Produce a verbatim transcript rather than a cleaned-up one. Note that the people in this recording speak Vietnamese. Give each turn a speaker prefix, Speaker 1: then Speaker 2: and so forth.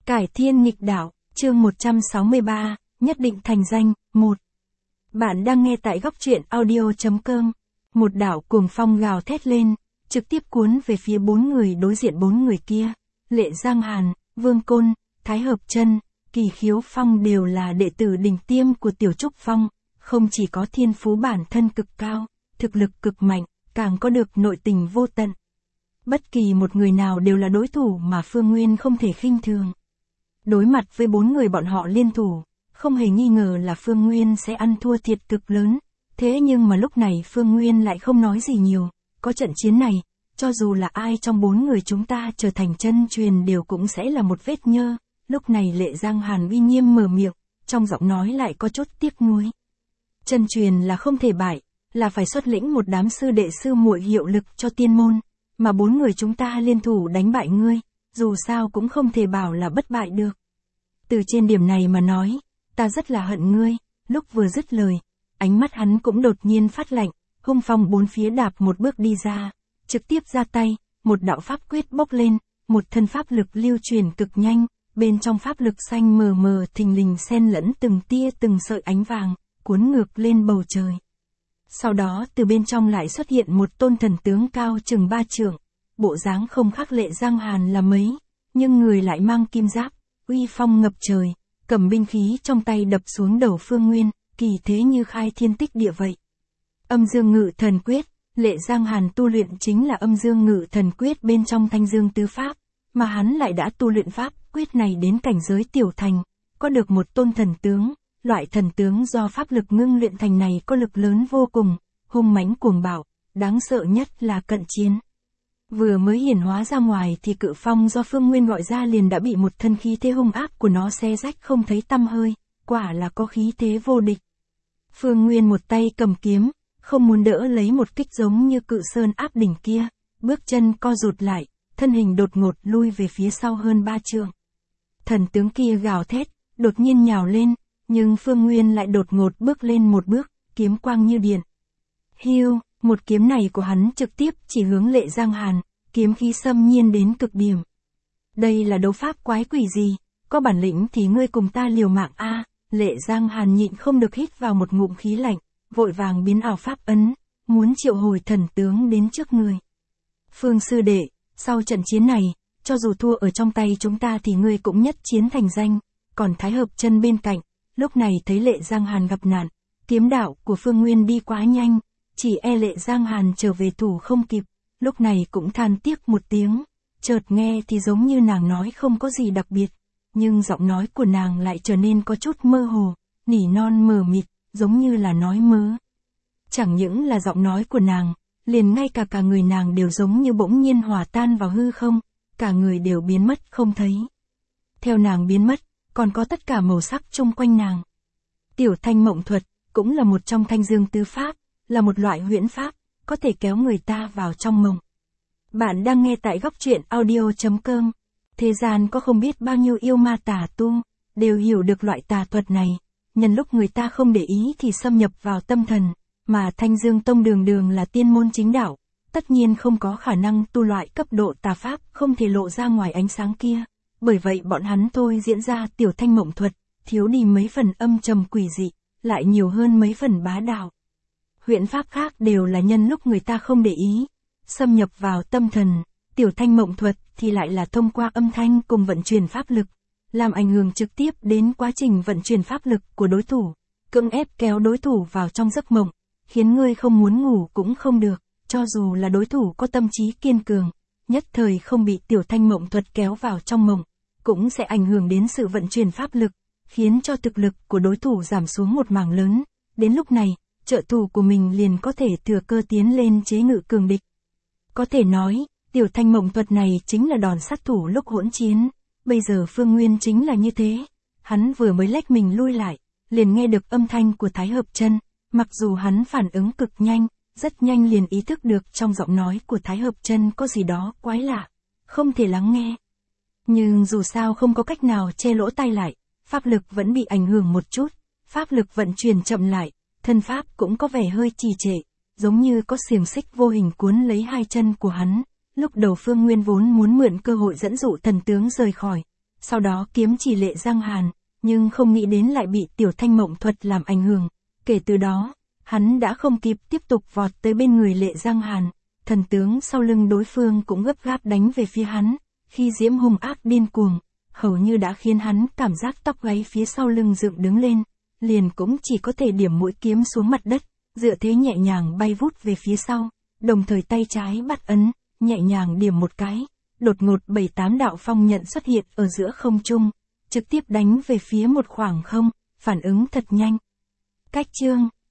Speaker 1: Cải thiên nghịch đạo, chương một trăm sáu mươi ba, nhất định thành danh, một. Bạn đang nghe tại góc truyện audio chấm com. Một đạo cuồng phong gào thét lên, trực tiếp cuốn về phía bốn người đối diện bốn người kia. Lệ Giang Hàn, Vương Côn, Thái Hợp Chân, Kỳ Khiếu Phong đều là đệ tử đỉnh tiêm của Tiểu Trúc Phong, không chỉ có thiên phú bản thân cực cao, thực lực cực mạnh, càng có được nội tình vô tận. Bất kỳ một người nào đều là đối thủ mà Phương Nguyên không thể khinh thường. Đối mặt với bốn người bọn họ liên thủ, không hề nghi ngờ là Phương Nguyên sẽ ăn thua thiệt cực lớn. Thế nhưng mà lúc này Phương Nguyên lại không nói gì nhiều, có trận chiến này, cho dù là ai trong bốn người chúng ta trở thành chân truyền đều cũng sẽ là một vết nhơ. Lúc này Lệ Giang Hàn uy nghiêm mở miệng, trong giọng nói lại có chút tiếc nuối. Chân truyền là không thể bại, là phải xuất lĩnh một đám sư đệ sư muội hiệu lực cho tiên môn, mà bốn người chúng ta liên thủ đánh bại ngươi, dù sao cũng không thể bảo là bất bại được. Từ trên điểm này mà nói, ta rất là hận ngươi. Lúc vừa dứt lời, ánh mắt hắn cũng đột nhiên phát lạnh, hung phong bốn phía đạp một bước đi ra, trực tiếp ra tay, một đạo pháp quyết bốc lên, một thân pháp lực lưu truyền cực nhanh, bên trong pháp lực xanh mờ mờ thình lình xen lẫn từng tia từng sợi ánh vàng, cuốn ngược lên bầu trời. Sau đó từ bên trong lại xuất hiện một tôn thần tướng cao chừng ba trượng, bộ dáng không khác Lệ Giang Hàn là mấy, nhưng người lại mang kim giáp, uy phong ngập trời, cầm binh khí trong tay đập xuống đầu Phương Nguyên, kỳ thế như khai thiên tích địa vậy. Âm Dương Ngự Thần Quyết, Lệ Giang Hàn tu luyện chính là Âm Dương Ngự Thần Quyết bên trong Thanh Dương Tứ Pháp, mà hắn lại đã tu luyện pháp quyết này đến cảnh giới tiểu thành, có được một tôn thần tướng, loại thần tướng do pháp lực ngưng luyện thành này có lực lớn vô cùng, hung mãnh cuồng bạo, đáng sợ nhất là cận chiến. Vừa mới hiển hóa ra ngoài thì cự phong do Phương Nguyên gọi ra liền đã bị một thân khí thế hung ác của nó xé rách không thấy tăm hơi, quả là có khí thế vô địch. Phương Nguyên một tay cầm kiếm, không muốn đỡ lấy một kích giống như cự sơn áp đỉnh kia, bước chân co rụt lại, thân hình đột ngột lui về phía sau hơn ba trượng. Thần tướng kia gào thét, đột nhiên nhào lên, nhưng Phương Nguyên lại đột ngột bước lên một bước, kiếm quang như điện. Hiu, một kiếm này của hắn trực tiếp chỉ hướng Lệ Giang Hàn, kiếm khí xâm nhiên đến cực điểm. Đây là đấu pháp quái quỷ gì, có bản lĩnh thì ngươi cùng ta liều mạng a. Lệ Giang Hàn nhịn không được hít vào một ngụm khí lạnh, vội vàng biến ảo pháp ấn, muốn triệu hồi thần tướng đến trước người. Phương sư đệ, sau trận chiến này, cho dù thua ở trong tay chúng ta thì ngươi cũng nhất chiến thành danh. Còn Thái Hợp Chân bên cạnh, lúc này thấy Lệ Giang Hàn gặp nạn, kiếm đạo của Phương Nguyên đi quá nhanh, chỉ e Lệ Giang Hàn trở về thủ không kịp, lúc này cũng than tiếc một tiếng, chợt nghe thì giống như nàng nói không có gì đặc biệt, nhưng giọng nói của nàng lại trở nên có chút mơ hồ, nỉ non mờ mịt, giống như là nói mớ. Chẳng những là giọng nói của nàng, liền ngay cả cả người nàng đều giống như bỗng nhiên hòa tan vào hư không, cả người đều biến mất không thấy. Theo nàng biến mất, còn có tất cả màu sắc chung quanh nàng. Tiểu Thanh Mộng Thuật, cũng là một trong Thanh Dương Tứ Pháp, là một loại huyễn pháp, có thể kéo người ta vào trong mộng. Bạn đang nghe tại góc truyện audio chấm com. Thế gian có không biết bao nhiêu yêu ma tà tu, đều hiểu được loại tà thuật này, nhân lúc người ta không để ý thì xâm nhập vào tâm thần, mà Thanh Dương Tông đường đường là tiên môn chính đạo, tất nhiên không có khả năng tu loại cấp độ tà pháp không thể lộ ra ngoài ánh sáng kia, bởi vậy bọn hắn thôi diễn ra Tiểu Thanh Mộng Thuật, thiếu đi mấy phần âm trầm quỷ dị, lại nhiều hơn mấy phần bá đạo. Huyễn pháp khác đều là nhân lúc người ta không để ý, xâm nhập vào tâm thần, Tiểu Thanh Mộng Thuật thì lại là thông qua âm thanh cùng vận chuyển pháp lực, làm ảnh hưởng trực tiếp đến quá trình vận chuyển pháp lực của đối thủ, cưỡng ép kéo đối thủ vào trong giấc mộng, khiến ngươi không muốn ngủ cũng không được, cho dù là đối thủ có tâm trí kiên cường, nhất thời không bị Tiểu Thanh Mộng Thuật kéo vào trong mộng, cũng sẽ ảnh hưởng đến sự vận chuyển pháp lực, khiến cho thực lực của đối thủ giảm xuống một mảng lớn, đến lúc này, trợ thủ của mình liền có thể thừa cơ tiến lên chế ngự cường địch. Có thể nói, Tiểu Thanh Mộng Thuật này chính là đòn sát thủ lúc hỗn chiến, bây giờ Phương Nguyên chính là như thế, hắn vừa mới lách mình lui lại, liền nghe được âm thanh của Thái Hợp Chân, mặc dù hắn phản ứng cực nhanh, rất nhanh liền ý thức được trong giọng nói của Thái Hợp Chân có gì đó quái lạ, không thể lắng nghe. Nhưng dù sao không có cách nào che lỗ tai lại, pháp lực vẫn bị ảnh hưởng một chút, pháp lực vận chuyển chậm lại, thân pháp cũng có vẻ hơi trì trệ, giống như có xiềng xích vô hình cuốn lấy hai chân của hắn. Lúc đầu Phương Nguyên vốn muốn mượn cơ hội dẫn dụ thần tướng rời khỏi, sau đó kiếm chỉ Lệ Giang Hàn, nhưng không nghĩ đến lại bị Tiểu Thanh Mộng Thuật làm ảnh hưởng. Kể từ đó, hắn đã không kịp tiếp tục vọt tới bên người Lệ Giang Hàn, thần tướng sau lưng đối phương cũng gấp gáp đánh về phía hắn, khi diễm hung ác điên cuồng, hầu như đã khiến hắn cảm giác tóc gáy phía sau lưng dựng đứng lên, liền cũng chỉ có thể điểm mũi kiếm xuống mặt đất, dựa thế nhẹ nhàng bay vút về phía sau, đồng thời tay trái bắt ấn, nhẹ nhàng điểm một cái, đột ngột bảy tám đạo phong nhận xuất hiện ở giữa không trung, trực tiếp đánh về phía một khoảng không, phản ứng thật nhanh. Cách chương